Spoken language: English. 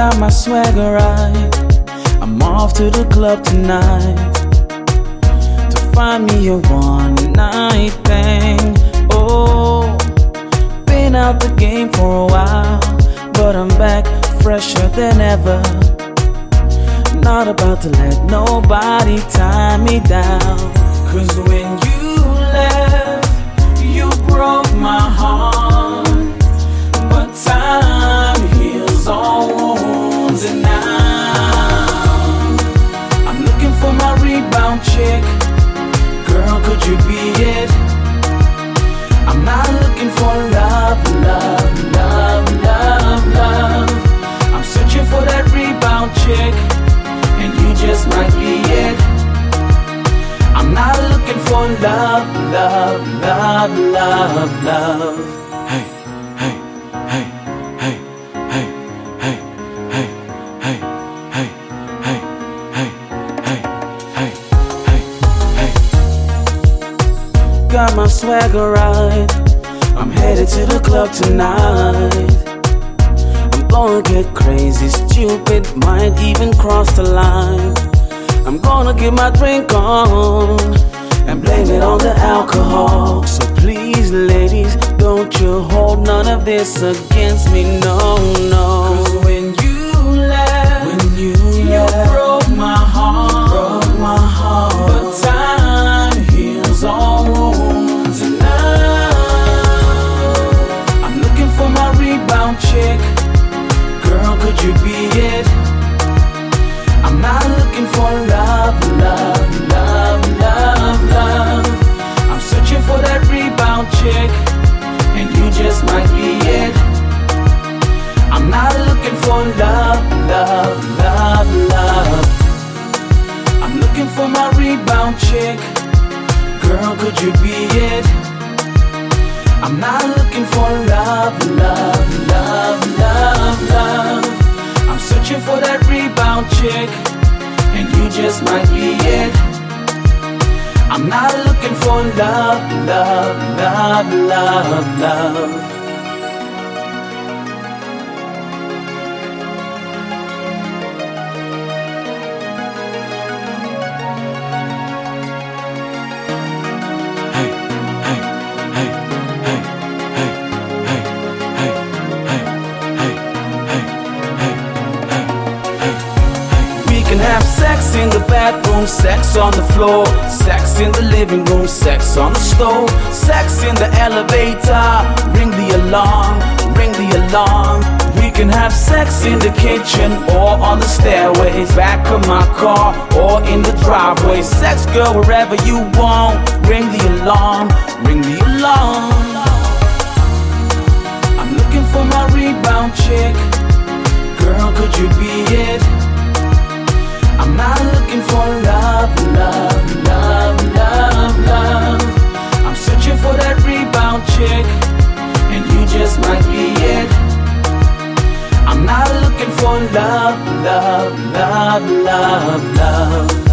Got my swagger right. I'm off to the club tonight to find me a one night thing. Oh, been out the game for a while, but I'm back fresher than ever. Not about to let nobody tie me down. Cause when you left, you broke my heart. But time heals all wounds, and now I'm looking for my rebound chick. Girl, could you be it? I'm not looking for love, love, love, love, love. I'm searching for that rebound chick, and you just might be it. I'm not looking for love, love, love, love, love. Hey, hey, hey, hey, hey, hey, hey, hey, hey, hey, hey, hey, hey, hey, hey. Got my swagger right. I'm headed to the club tonight. I'm gonna get crazy, stupid, might even cross the line. I'm gonna get my drink on and blame it on the alcohol. So please, ladies, don't you hold none of this against me, no, no. Cause when you left, you broke my heart, broke my heart. But time heals all wounds, and now I'm looking for my rebound chick. Girl, could you be it? I'm not looking for love, love, love, love, love. I'm searching for that rebound chick, and you just might be it. I'm not looking for love, love, love, love. I'm looking for my rebound chick. Girl, could you be it? I'm not looking for love, love, love, love, love. I'm searching for that rebound chick, and you just might be it. I'm not looking for love, love, love, love, love. Have sex in the bathroom, sex on the floor, sex in the living room, sex on the stove, sex in the elevator. Ring the alarm, ring the alarm. We can have sex in the kitchen or on the stairways, back of my car or in the driveway. Sex, girl, wherever you want. Ring the alarm, ring the alarm. I'm looking for my rebound chick. Girl, could you be it? I'm not looking for love, love, love, love, love. I'm searching for that rebound chick, and you just might be it. I'm not looking for love, love, love, love, love.